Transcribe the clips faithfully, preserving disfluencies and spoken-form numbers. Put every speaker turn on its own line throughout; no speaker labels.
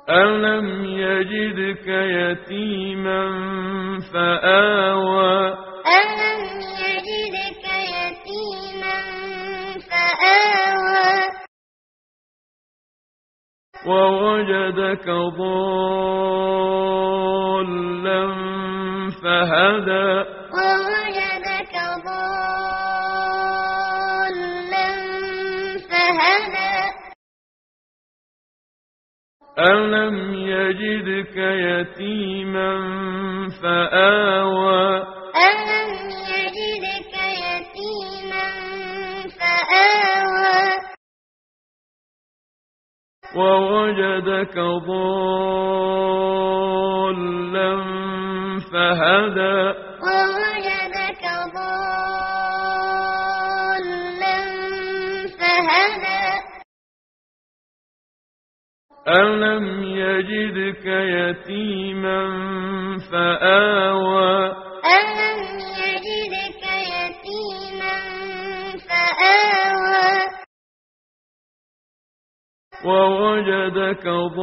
ألم يجدك يتيما فآوى
ألم يجدك يتيما فآوى
ووجدك ضالا فهدى
ووجدك ضالا فهدى
ألم يجدك يتيما فآوى
ألم يجدك يتيما فآوى
ووجدك ضالا فهدى
ووجدك ضالا فهدى
ألم يجدك يتيما فآوى
ألم يجدك يتيما فآوى
ووجدك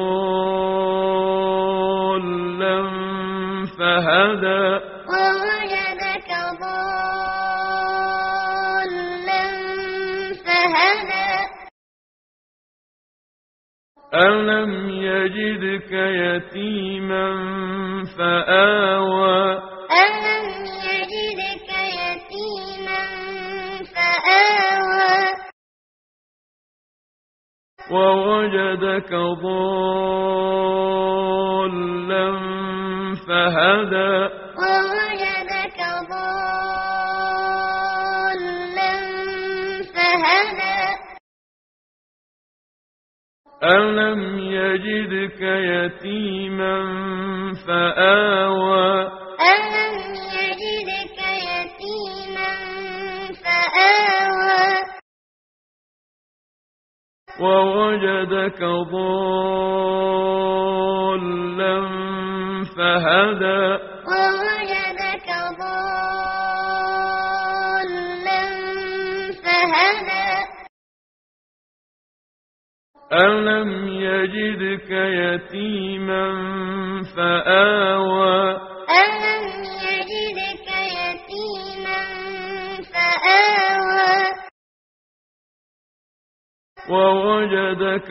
ضالا فهدى
ووجدك ضالا فهدى
ألم يجدك يتيما فآوى
ألم يجدك يتيما فآوى
ووجدك ضالا فهدى
ووجدك ضالا فهدى
ألم يجدك يتيما فآوى
ألم يجدك يتيما فآوى
ووجدك ضالا فهدى
ووجدك ضالا فهدى
ألم يجدك يتيما فآوى
ألم يجدك يتيما فآوى
ووجدك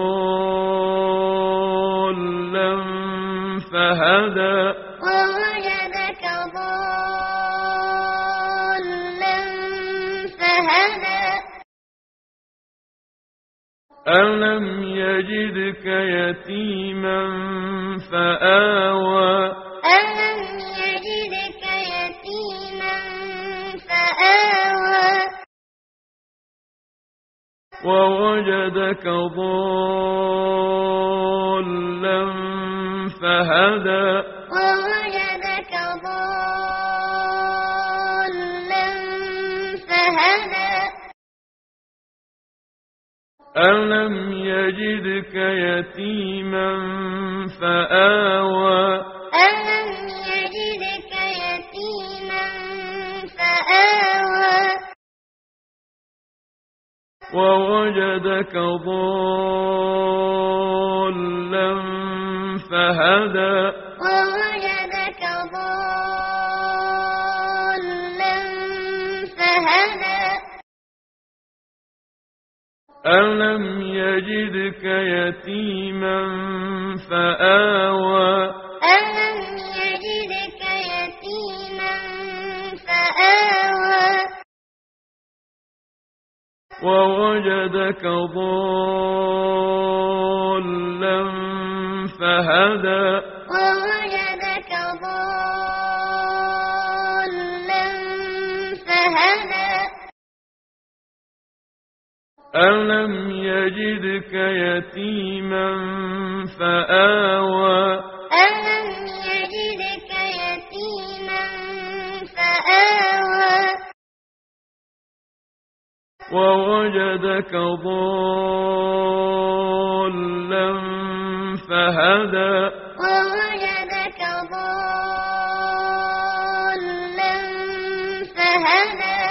ضالا فهدى
ووجدك ضالا فهدى
ألم يجدك يتيما فآوى
ألم يجدك يتيما فآوى
ووجدك ضالا فهدى
ووجدك ضالا فهدى
ألم يجدك يتيما فآوى
ألم يجدك يتيما فآوى
ووجدك ضالا فهدى
ووجدك ضالا فهدى
ألم يجدك يتيما فآوى
ألم يجدك يتيما فآوى
ووجدك ضالا فهدى
ووجدك ضالا فهدى
ألم يجدك يتيما فآوى
ألم يجدك يتيما فآوى
ووجدك ضالا فهدى
ووجدك ضالا فهدى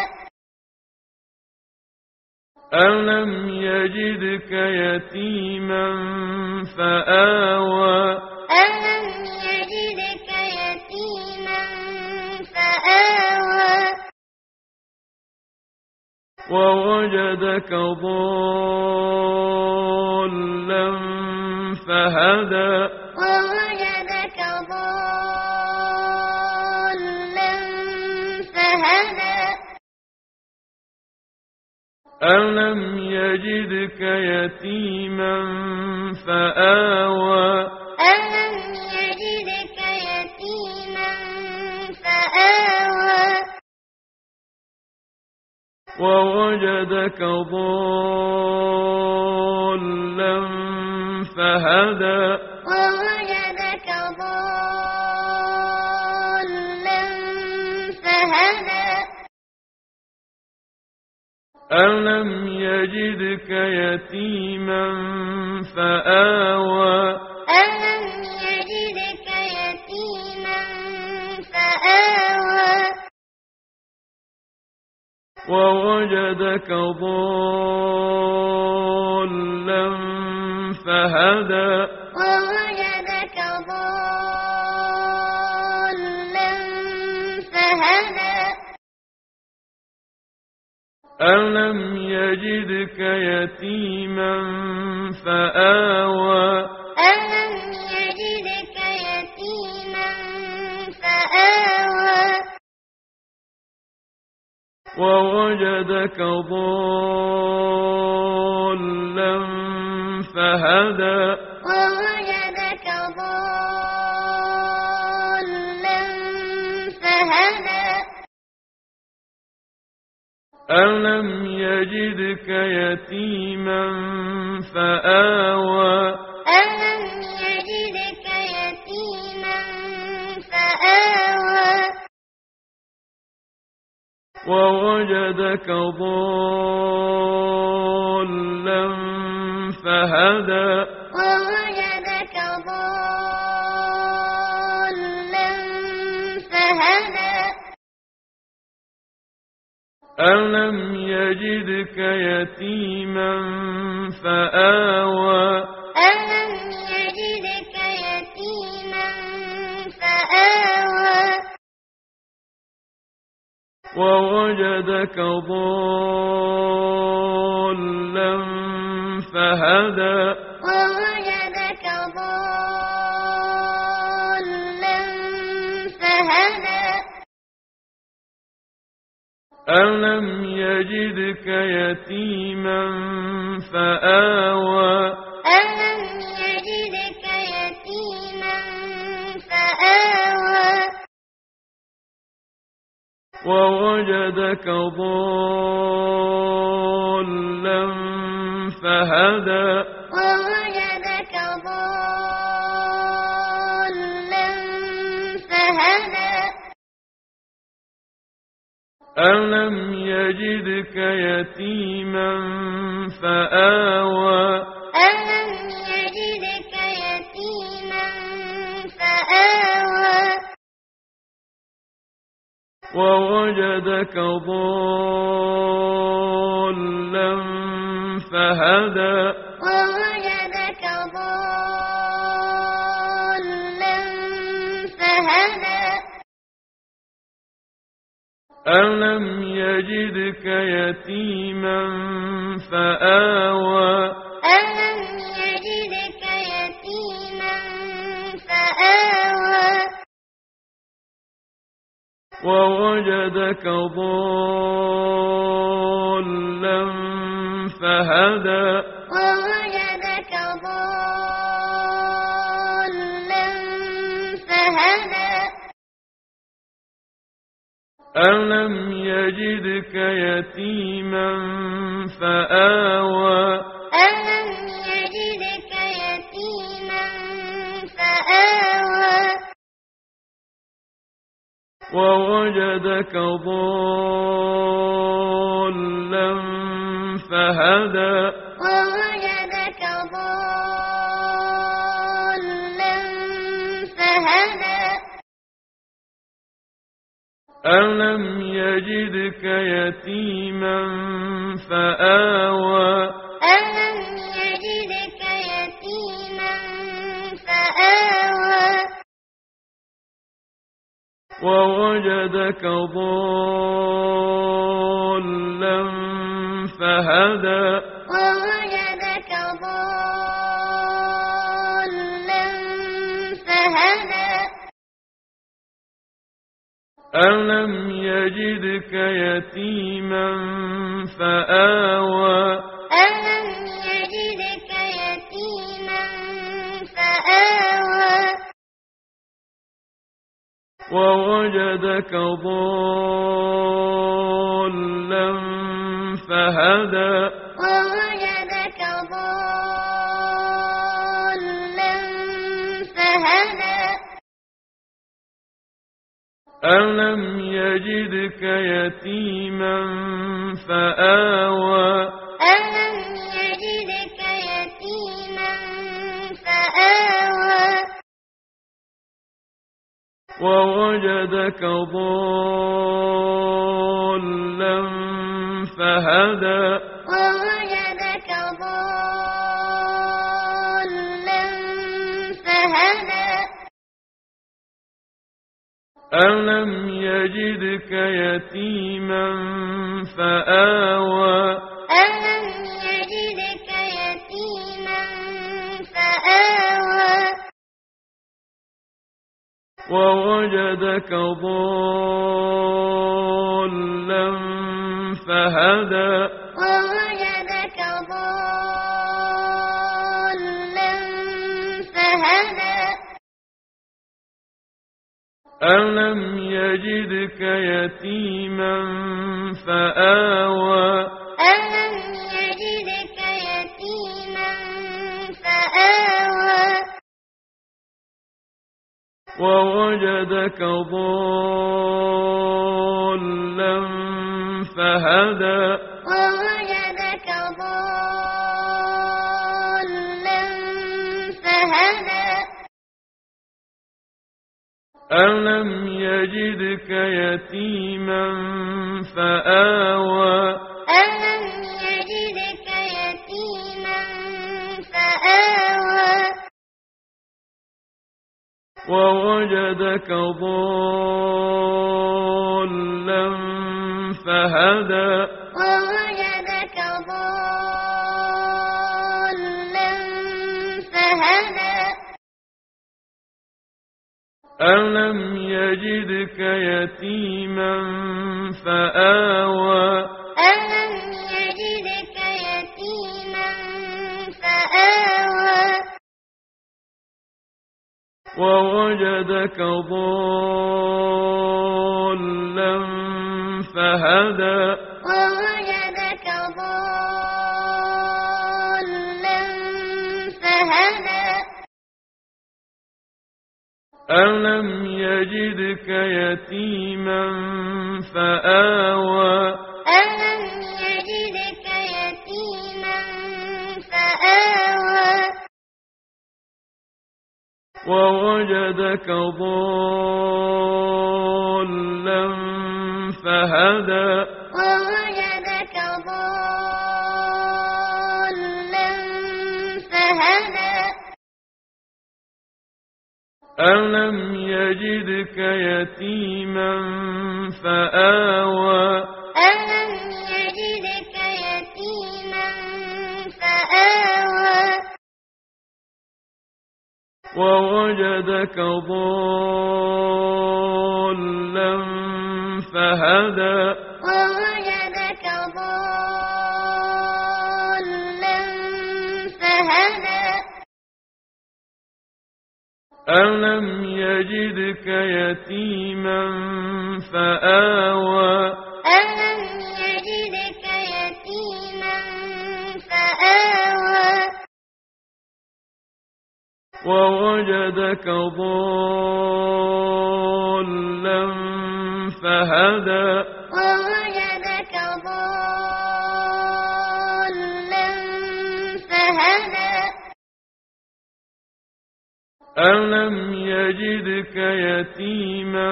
ألم يجدك يتيما فآوى
ألم يجدك يتيما فآوى
ووجدك ضالا فهدى
ووجدك ضالا فهدى
ألم يجدك يتيما فآوى
ألم يجدك يتيما فآوى
ووجدك ضالا فهدى
ووجدك ضالا فهدى
ألم يجدك يتيما فآوى
ألم يجدك يتيما فآوى
ووجدك ضالا فهدى
ووجدك ضالا فهدى
ألم يجدك يتيما فآوى
ألم يجدك يتيما فآوى
ووجدك ضالا فهدى
ووجدك ضالا فهدى
ألم يجدك يتيما فآوى
ألم يجدك يتيما فآوى
ووجدك ضالا فهدى
ووجدك ضالا فهدى
ألم يجدك يتيما فآوى
ألم يجدك يتيما فآوى
ووجدك ضالا فهدى
ووجدك ضالا فهدى
ألم يجدك يتيما فآوى
ألم يجدك يتيما فآوى
ووجدك ضالا فهدى
ووجدك ضالا فهدى
ألم يجدك يتيما فآوى
ألم يجدك يتيما فآوى
ووجدك ضالا فهدى
ووجدك ضالا فهدى
ألم يجدك يتيما فآوى
ألم يجدك يتيما فآوى
ووجدك ضالا فهدى
ووجدك ضالا فهدى
ألم يجدك يتيما فآوى
ألم يجدك يتيما فآوى
ووجدك ضالا فهدى
ووجدك ضالا فهدى
ألم يجدك يتيما فآوى
ألم يجدك يتيما
ووجدك ضالا فهدى
ووجدك ضالا فهدى
ألم يجدك يتيما فآوى
ألم يجدك يتيما فآوى
ووجدك ضالا فهدى
ووجدك ضالا فهدى
ألم يجدك يتيما فآوى
ألم يجدك يتيما فآوى
ووجدك ضالا فهدى
ووجدك ضالا فهدى
ألم يجدك يتيما فآوى
ألم يجدك يتيما فآوى
ووجدك ضالا فهدى
ووجدك ضالا فهدى
ألم يجدك يتيما فآوى
ألم يجدك يتيما فآوى
ووجدك ضالا فهدى
ووجدك ضالا فهدى
ألم يجدك يتيما فآوى
ألم يجدك يتيما فآوى
ووجدك ضالا فهدى
ووجدك ضالا فهدى
ألم يجدك يتيما فآوى
ألم يجدك يتيما فآوى
ووجدك ضالا فهدى
ووجدك ضالا فهدى
ألم يجدك يتيما فآوى
ألم يجدك يتيما فآوى
ووجدك ضالا فهدى
ووجدك ضالا فهدى
ألم يجدك يتيما فآوى
ألم يجدك يتيما فآوى
ووجدك ضالا فهدى
ووجدك ضالا فهدى
ألم يجدك يتيما فآوى
ألم يجدك يتيما فآوى
ووجدك ضالا فهدى
ووجدك ضالا فهدى
ألم يجدك يتيما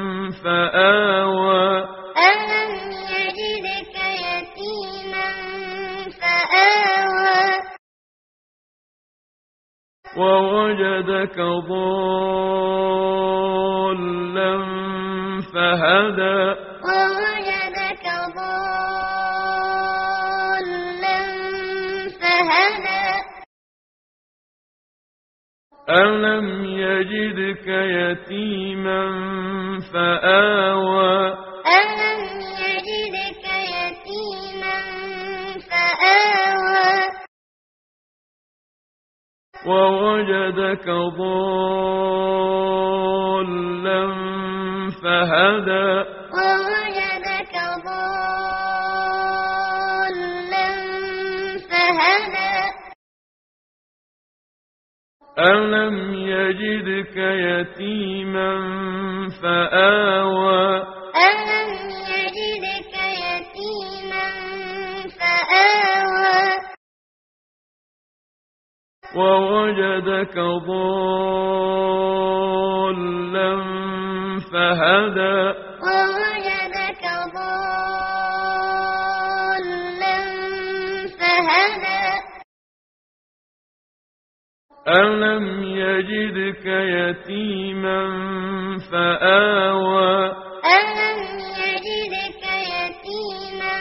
فآوى
ألم يجدك يتيما فآوى
ووجدك ضالا فهدى
ووجدك ضالا فهدى
ألم يجدك يتيما فآوى
ألم يجدك يتيما فآوى
ووجدك ضالا فهدى
ووجدك ضالا فهدى
ألم يجدك يتيما فآوى
ألم يجدك يتيما فآوى
ووجدك ضالا فهدى
ووجدك ضالا فهدى
ألم يجدك يتيما فآوى
ألم يجدك يتيما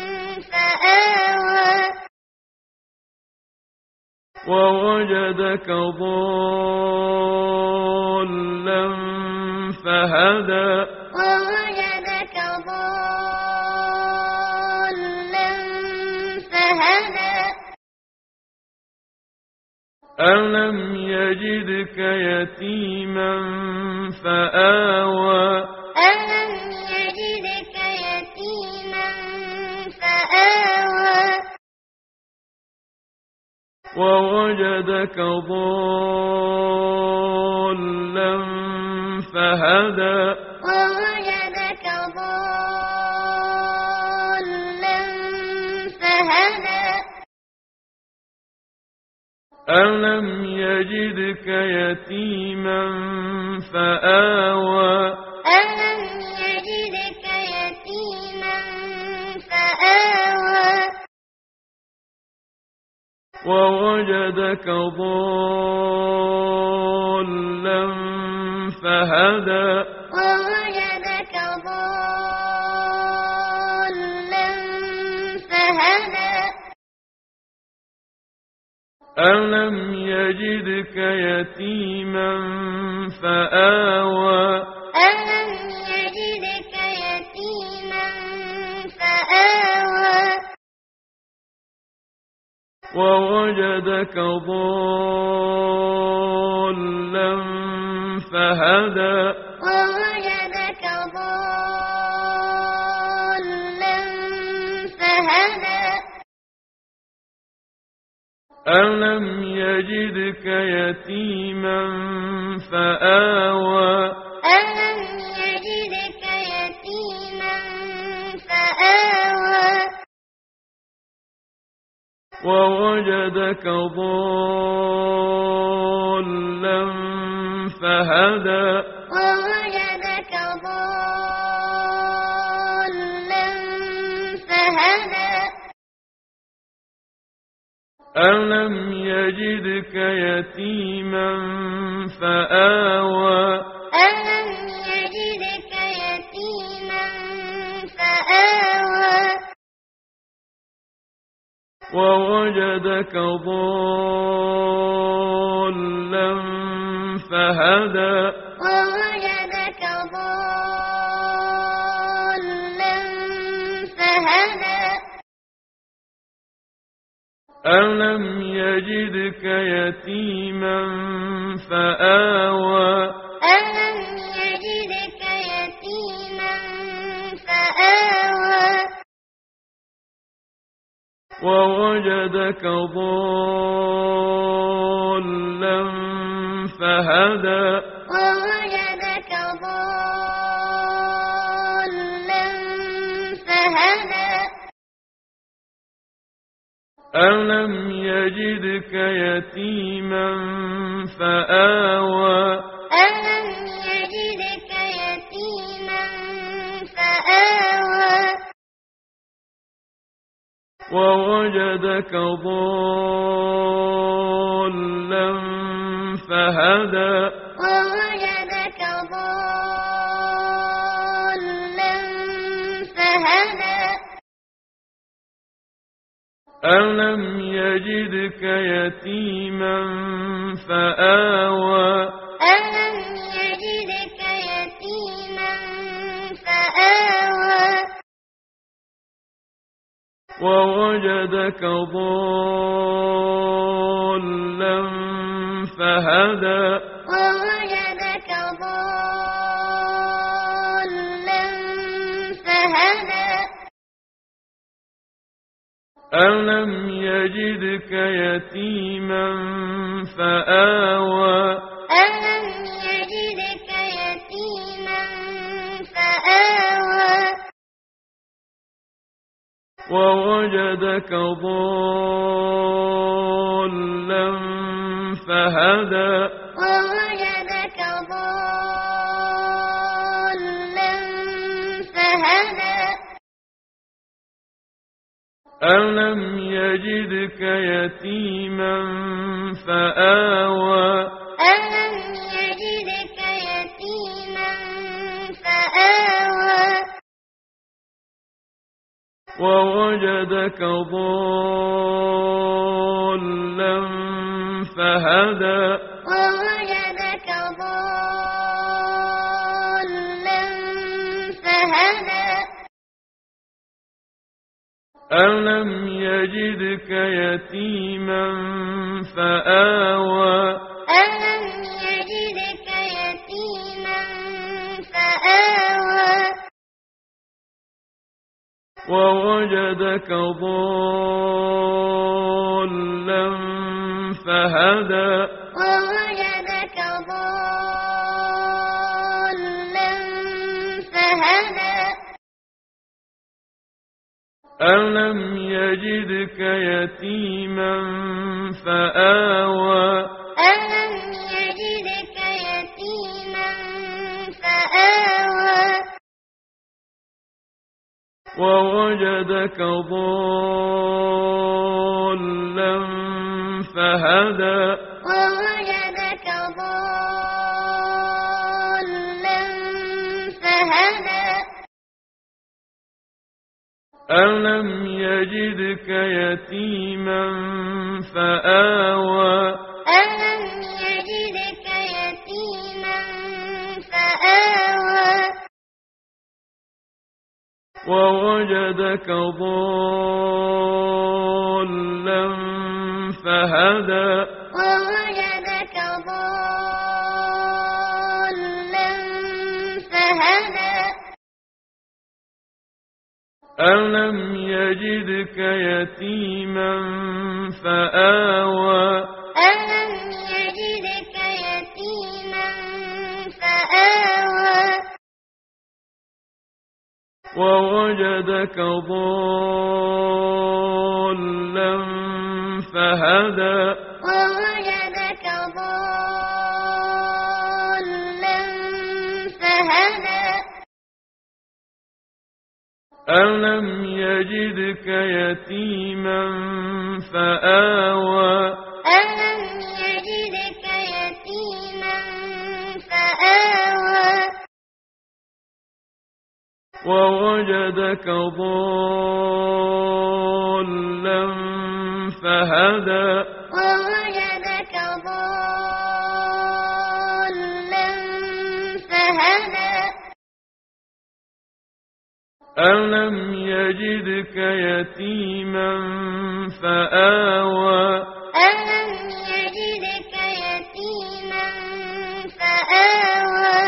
فآوى
ووجدك ضالا فهدى
ووجدك ضالا فهدى
ألم يجدك يتيما فآوى
ألم يجدك يتيما فآوى
ووجدك ضالا فهدى
ووجدك ضالا فهدى
ألم يجدك يتيما فآوى
ألم يجدك يتيما فآوى
ووجدك ضالا فهدى
ووجدك ضالا فهدى
ألم يجدك يتيما فآوى
ألم يجدك يتيما فآوى
ووجدك ضالا فهدى
ووجدك ضالا فهدى
ألم يجدك يتيما فآوى
ألم يجدك يتيما فآوى
ووجدك ضالا فهدى
ووجدك ضالا فهدى
ألم يجدك يتيما فآوى
ألم يجدك يتيما فآوى
ووجدك ضالا فهدى
ووجدك ضالا فهدى
ألم يجدك يتيما فآوى
ألم يجدك يتيما فآوى
ووجدك ضالا فهدى
ووجدك ضالا فهدى
ألم يجدك يتيما فآوى
ألم يجدك يتيما فآوى
ووجدك ضالا فهدى
ووجدك ضالا فهدى
ألم يجدك يتيما فآوى
ألم يجدك يتيما فآوى
ووجدك ضالا فهدى
ووجدك ضالا فهدى
ألم يجدك يتيما فآوى
ألم يجدك يتيما فآوى
ووجدك ضالا فهدى
ووجدك ضالا فهدى
ألم يجدك يتيما فآوى
ألم يجدك يتيما فآوى
ووجدك ضالا فهدى
ووجدك ضالا فهدى
ألم يجدك يتيما فآوى
ألم يجدك يتيما فآوى
ووجدك ضالا فهدى
ووجدك ضالا فهدى
ألم يجدك يتيما فآوى
ألم يجدك يتيما فآوى
ووجدك ضالا فهدى
ووجدك ضالا فهدى
ألم يجدك يتيما فآوى
ألم يجدك يتيما فآوى
ووجدك ضالا فهدى
ووجدك ضالا فهدى
ألم يجدك يتيما فآوى
ألم يجدك يتيما فآوى
ووجدك ضالا فهدى
ووجدك ضالا فهدى
ألم يجدك يتيما فآوى
ألم يجدك يتيما فآوى
ووجدك ضالا فهدى
ووجدك ضالا فهدى
ألم يجدك يتيما فآوى
ألم يجدك يتيما فآوى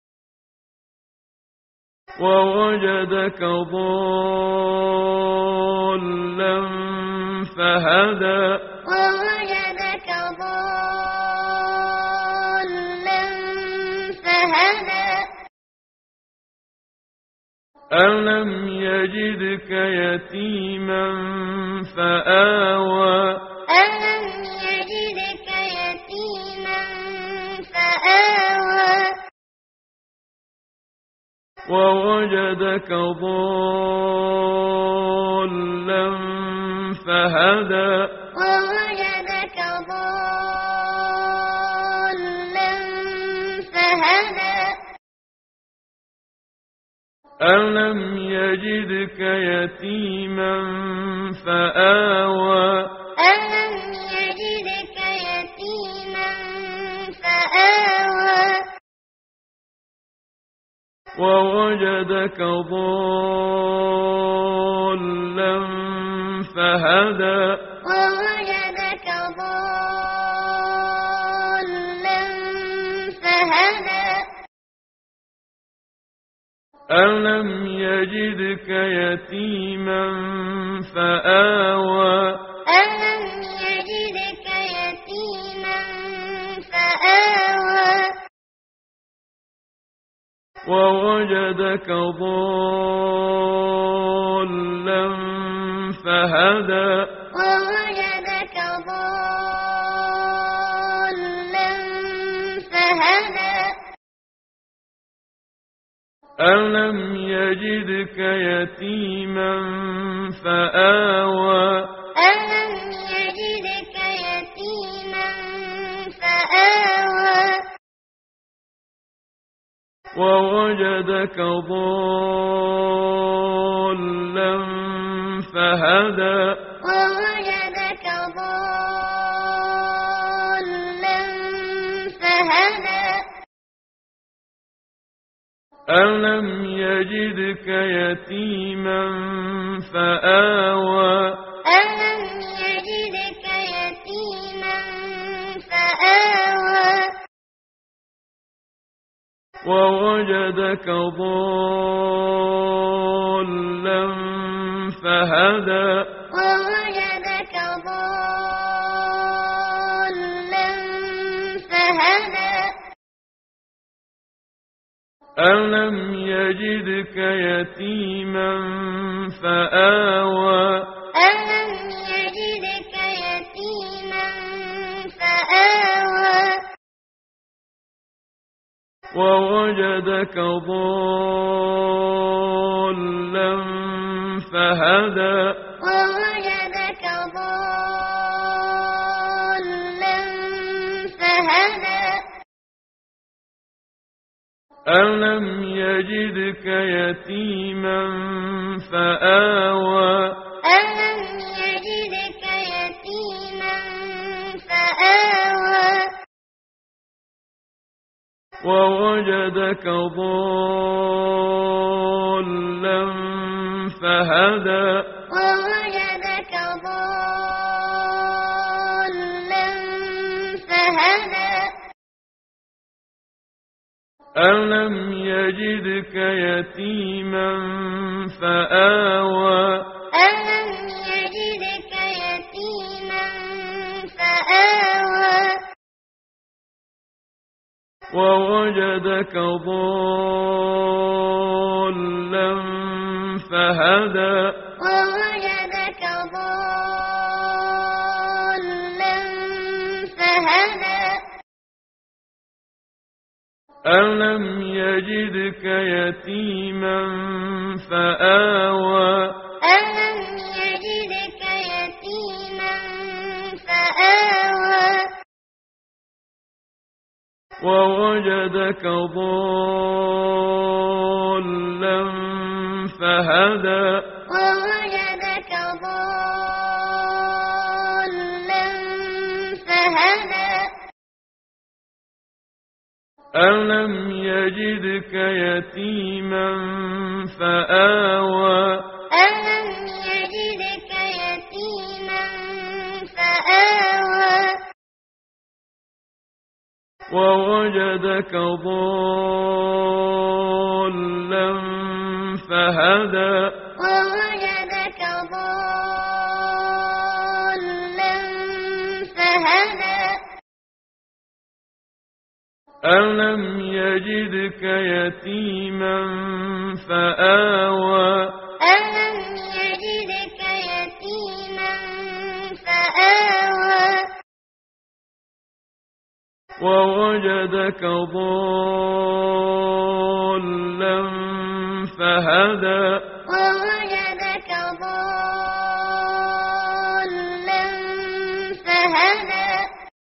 ووجدك ضالا فهدى
ووجدك ضالا فهدى
ألم يجدك يتيما فآوى
ألم يجدك يتيما فآوى
ووجدك ضالا فهدى
ووجدك ضالا فهدى
ألم يجدك يتيما فآوى
ألم يجدك يتيما فآوى
ووجدك ضالا فهدى
ووجدك ضالا فهدى
ألم يجدك يتيما فآوى
ألم يجدك يتيما فآوى
ووجدك ضالا فهدى
ووجدك ضالا فهدى
ألم يجدك يتيما فآوى
ألم يجدك يتيما فآوى
ووجدك ضالا فهدى
ووجدك ضالا فهدى
ألم يجدك يتيما فآوى
ألم يجدك يتيما فآوى
ووجدك ضالا فهدى
ووجدك ضالا فهدى
ألم يجدك يتيما فآوى
ألم يجدك يتيما فآوى
ووجدك ضالا فهدى
ووجدك ضالا فهدى
ألم يجدك يتيما فآوى
ألم يجدك يتيما فآوى
ووجدك ضالا فهدى
ووجدك ضالا فهدى
ألم يجدك يتيما فآوى
ألم يجدك يتيما فآوى
ووجدك ضالا فهدى
ووجدك ضالا فهدى
ألم يجدك يتيما فآوى
ألم يجدك يتيما فآوى
ووجدك ضالا فهدى
ووجدك ضالا فهدى
ألم يجدك يتيما فآوى
ألم يجدك يتيما فآوى
ووجدك ضالا فهدى
ووجدك ضالا فهدى
ألم يجدك يتيما فآوى
ألم يجدك يتيما فآوى
ووجدك ضالا فهدى
ووجدك ضالا فهدى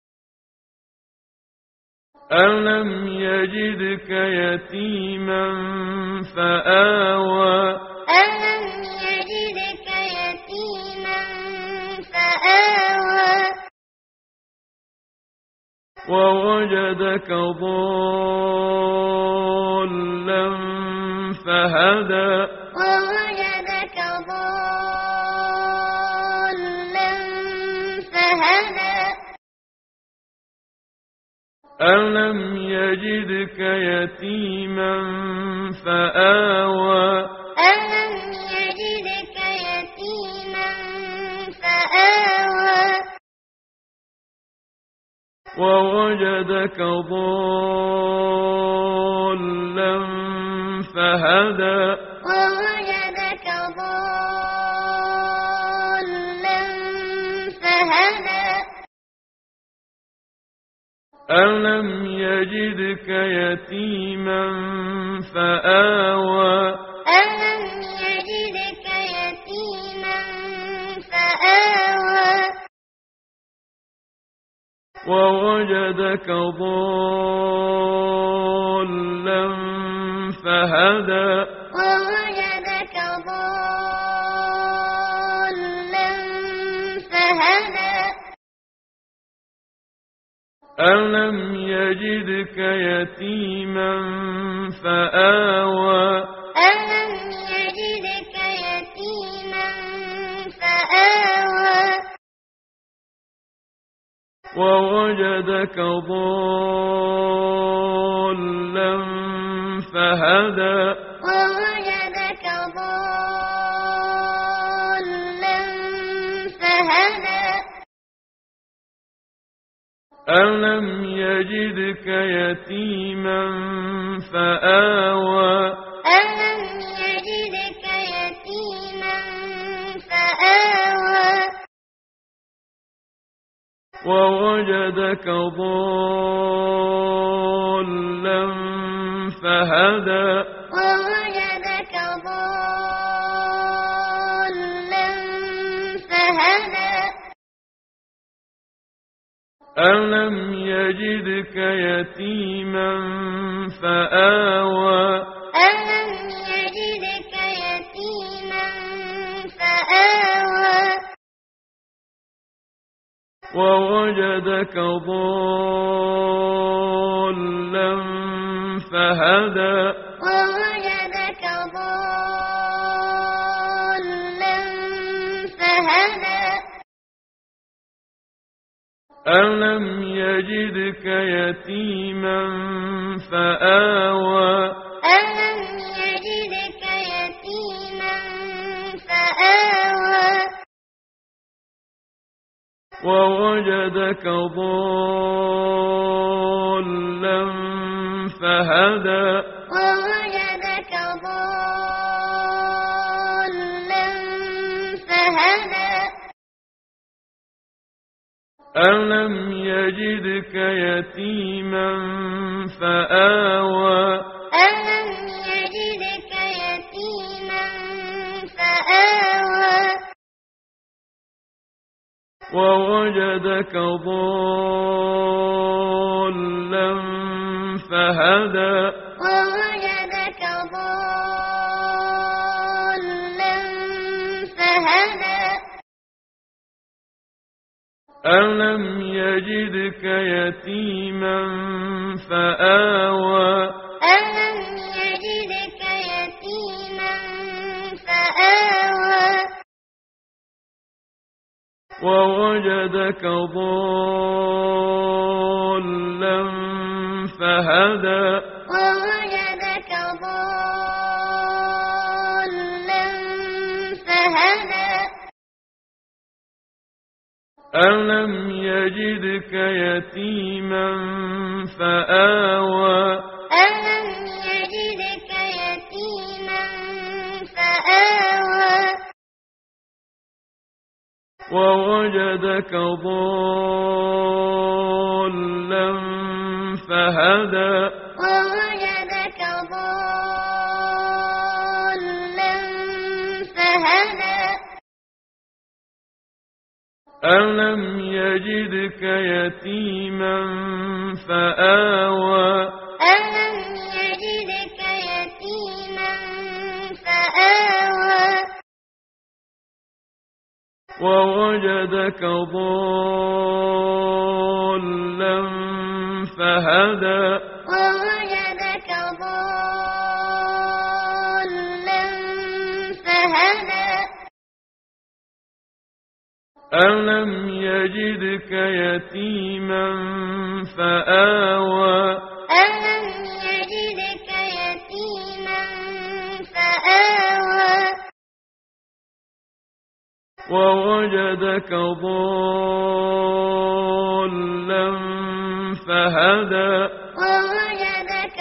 ألم يجدك يتيما فآوى
ألم يجدك يتيما فآوى
ووجدك ضالا فهدى
ووجدك ضالا فهدى
ألم يجدك يتيما فآوى
ألم يجدك يتيما فآوى
ووجدك ضالا فهدى
ووجدك ضالا فهدى
ألم يجدك يتيما فآوى
ألم يجدك يتيما فآوى
ووجدك ضالا فهدى
ووجدك ضالا فهدى
ألم يجدك يتيما فآوى
ألم يجدك يتيما فآوى
ووجدك ضالا فهدى
ووجدك ضالا فهدى
ألم يجدك يتيما فآوى
ألم يجدك يتيما فآوى
ووجدك ضالا فهدى
ووجدك ضالا فهدى
ألم يجدك يتيما فآوى
ألم يجدك يتيما فآوى
ووجدك ضالا فهدى
ووجدك ضالا فهدى
ألم يجدك يتيما فآوى
ألم يجدك يتيما فآوى
ووجدك ضالا فهدى
ووجدك ضالا فهدى
ألم يجدك يتيما فآوى
ألم يجدك يتيما فآوى
ووجدك ضالا فهدى
ووجدك ضالا فهدى
ألم يجدك يتيما فآوى
ألم يجدك يتيما فآوى
ووجدك ضالا فهدى
ووجدك ضالا فهدى
ألم يجدك يتيما فآوى
ألم يجدك يتيما فآوى
ووجدك ضالا فهدى
ووجدك ضالا فهدى
ألم يجدك يتيما فآوى
ألم يجدك يتيما فآوى
ووجدك ضالا فهدى
ووجدك ضالا فهدى
ألم يجدك يتيما فآوى
ألم يجدك يتيما فآوى
ووجدك ضالا فهدى
ووجدك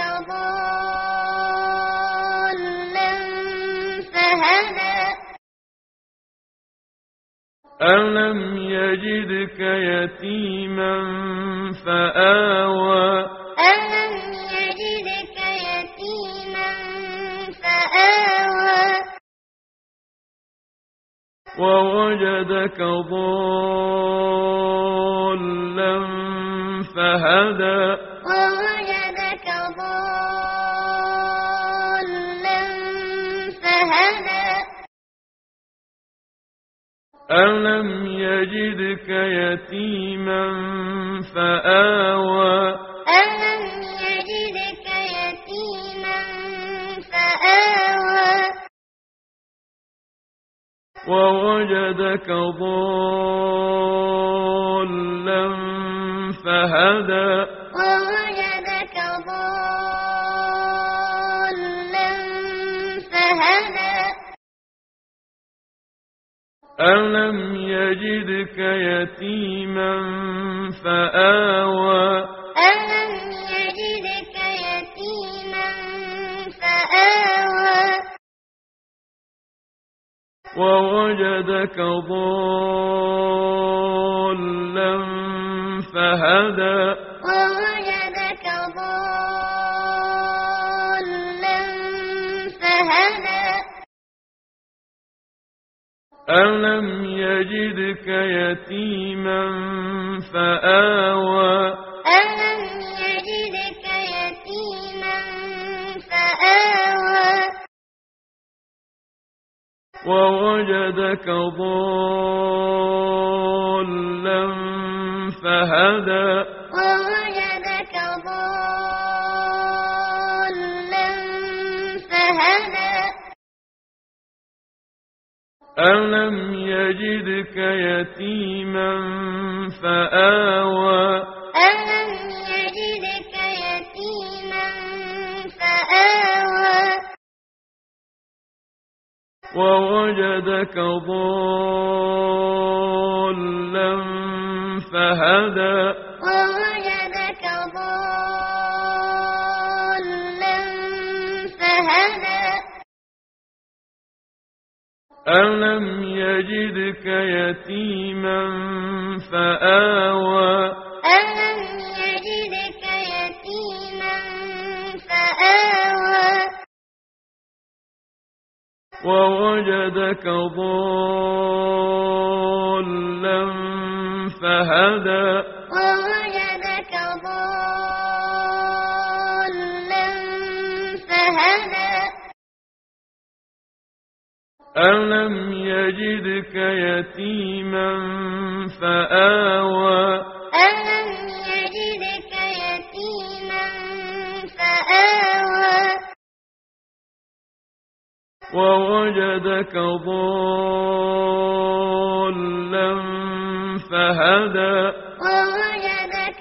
ضالا فهدى
ألم يجدك يتيما فآوى
ألم يجدك يتيما فآوى
ووجدك ضالا فهدى
ووجدك ضالا فهدى
ألم يجدك يتيما فآوى
ألم يجدك يتيما فآوى
ووجدك ضالا فهدى
ووجدك ضالا فهدى
ألم يجدك يتيما فآوى
ألم يجدك يتيما فآوى
ووجدك ضالا فهدى
ووجدك ضالا فهدى
ألم يجدك يتيما فآوى
ألم يجدك يتيما فآوى
ووجدك ضالا فهدى
ووجدك ضالا فهدى
ألم يجدك يتيما فآوى
ألم يجدك يتيما فآوى
ووجدك ضالا فهدى
ووجدك ضالا فهدى
ألم يجدك يتيما فآوى
ألم يجدك يتيما فآوى
ووجدك ضالا فهدى
ووجدك ضالا فهدى
ألم يجدك يتيما فآوى
ألم يجدك يتيما فآوى
ووجدك ضالا فهدى
ووجدك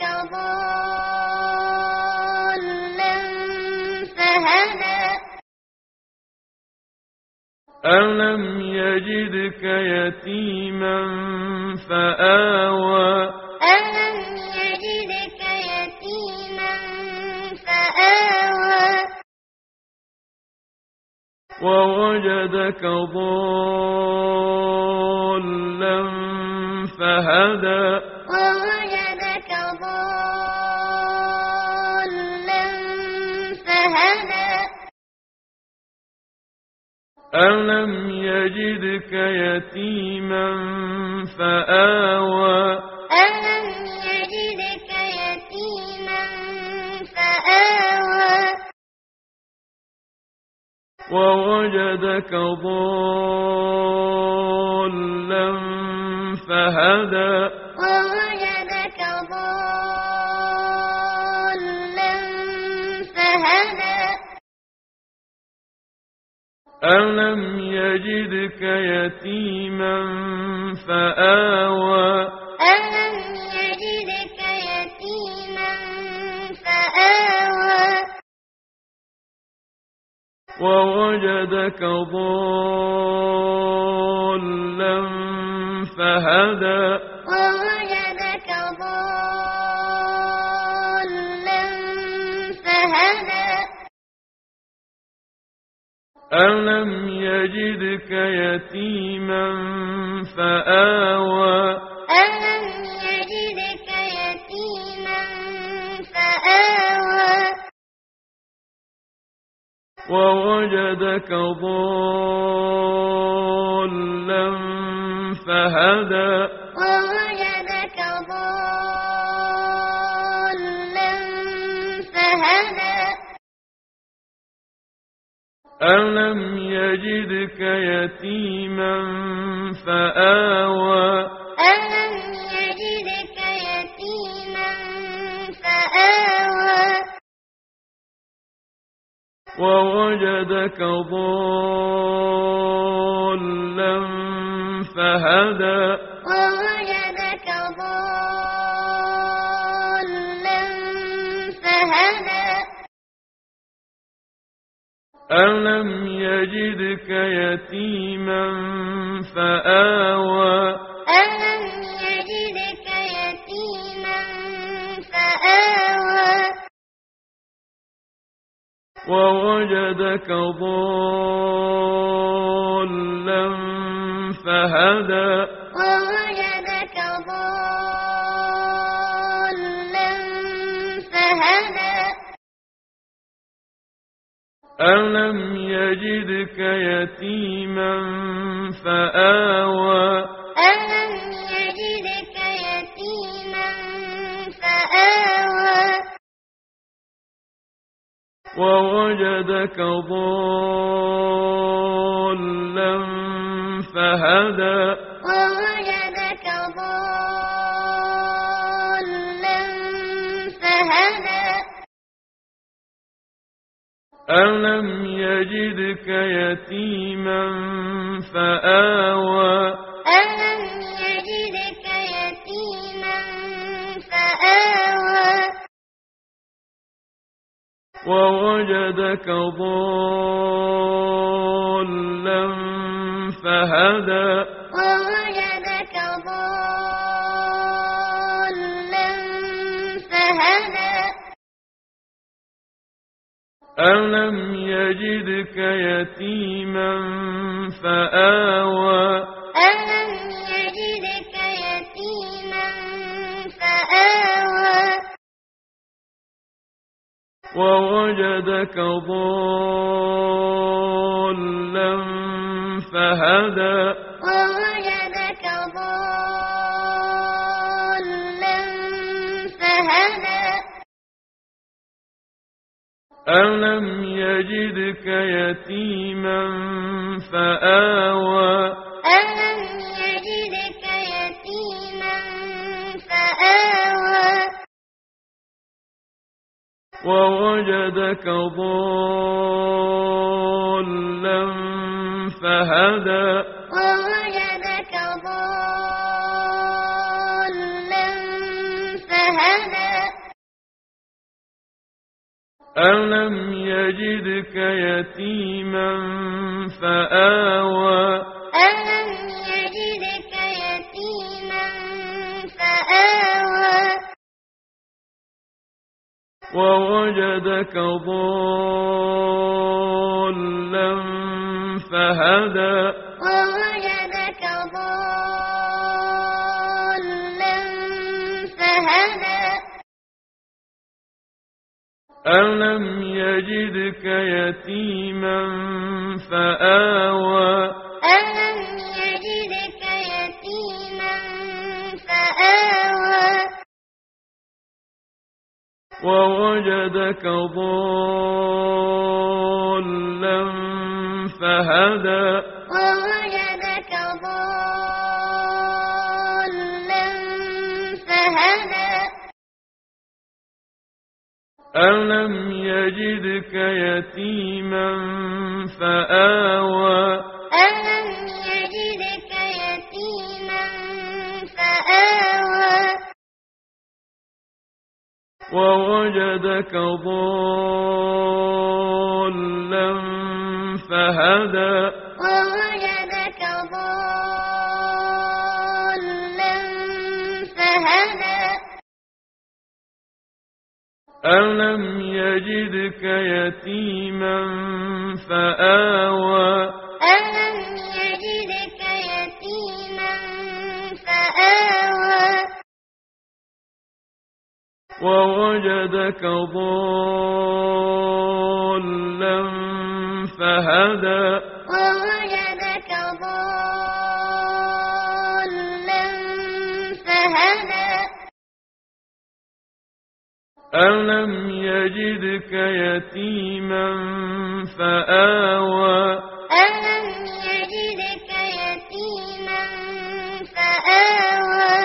ضالا فهدى
ألم يجدك يتيما فآوى
ألم يجدك يتيما فآوى
ووجدك ضالا فهدى
ووجدك ضالا فهدى
ألم يجدك يتيما فآوى
ألم يجدك يتيما فآوى
ووجدك ضالا فهدى
ووجدك ضالا فهدى
ألم يجدك يتيما فآوى
ألم يجدك يتيما فآوى
ووجدك ضالا فهدى
ووجدك ضالا فهدى
ألم يجدك يتيما فآوى
ألم يجدك يتيما فآوى
ووجدك ضالا فهدى
ووجدك ضالا فهدى
ألم يجدك يتيما فآوى
ألم يجدك يتيما فآوى
ووجدك ضالا فهدى
ووجدك ضالا فهدى
ألم يجدك يتيما فآوى
ألم يجدك يتيما فآوى
ووجدك ضالا فهدى
ووجدك ضالا فهدى
ألم يجدك يتيما فآوى
ألم يجدك يتيما فآوى
ووجدك ضالا فهدى
ووجدك ضالا فهدى
ألم يجدك يتيما فآوى
ألم يجدك يتيما فآوى
ووجدك ضالا فهدى
ووجدك ضالا فهدى
ألم يجدك يتيما فآوى
ألم يجدك يتيما فآوى
ووجدك ضالا فهدى
ووجدك ضالا فهدى
ألم يجدك يتيما فآوى
ألم يجدك يتيما فآوى
ووجدك ضالا فهدى
ووجدك ضالا فهدى
ألم يجدك يتيما فآوى
ألم يجدك يتيما فآوى
ووجدك ضالا فهدى
ووجدك ضالا فهدى
ألم يجدك يتيما فآوى
ألم يجدك يتيما فآوى
ووجدك ضالا فهدى
ووجدك ضالا فهدى
ألم يجدك يتيما فآوى
ألم يجدك يتيما فآوى
ووجدك ضالا فهدى
ووجدك ضالا فهدى
ألم يجدك يتيما فآوى
ألم يجدك يتيما فآوى
ووجدك ضالا فهدى
ووجدك ضالا فهدى
ألم يجدك يتيما فآوى
ألم يجدك يتيما فآوى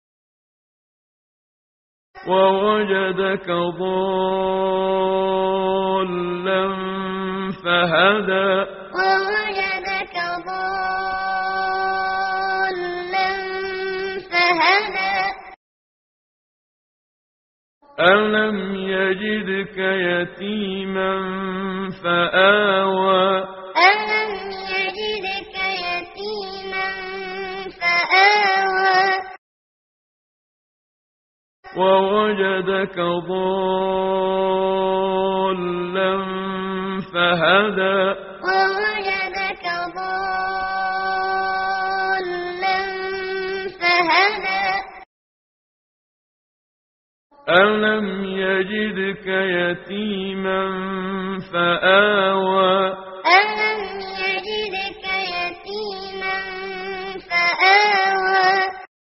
ووجدك ضالا فهدى
ووجدك ضالا فهدى
ألم يجدك يتيما فآوى
ألم يجدك يتيما فآوى
ووجدك ضالا فهدى
ووجدك ضالا فهدى
ألم يجدك يتيما فآوى
ألم يجدك يتيما فآوى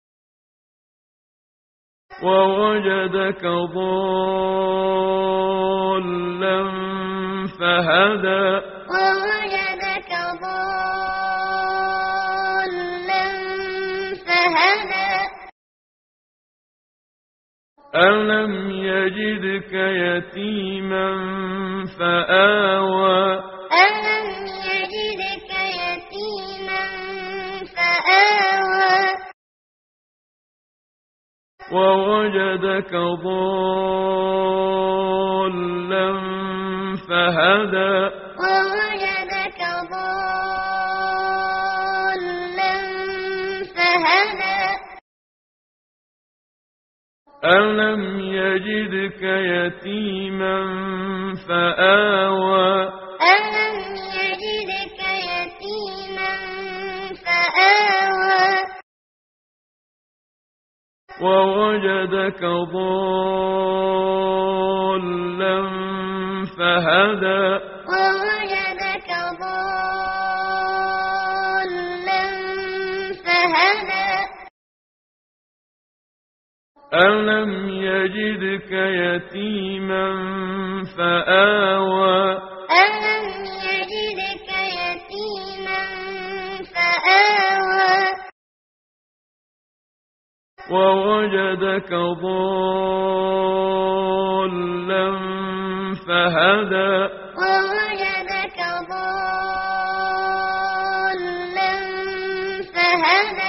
ووجدك ضالا فهدى
ووجدك ضالا فهدى
ألم يجدك يتيما فآوى
ألم يجدك يتيما فآوى
ووجدك ضالا فهدى
ووجدك ضالا فهدى
ألم يجدك يتيما فآوى
ألم يجدك يتيما فآوى
ووجدك ضالا فهدى
ووجدك ضالا فهدى ألم يجدك يتيما فآوى ووجدك ضالا فهدى ووجدك ضالا فهدى ألم يجدك يتيما فآوى ووجدك ضالا فهدى
ألم يجدك يتيما فآوى
ألم يجدك يتيما فآوى
ووجدك ضالا فهدى
ووجدك ضالا فهدى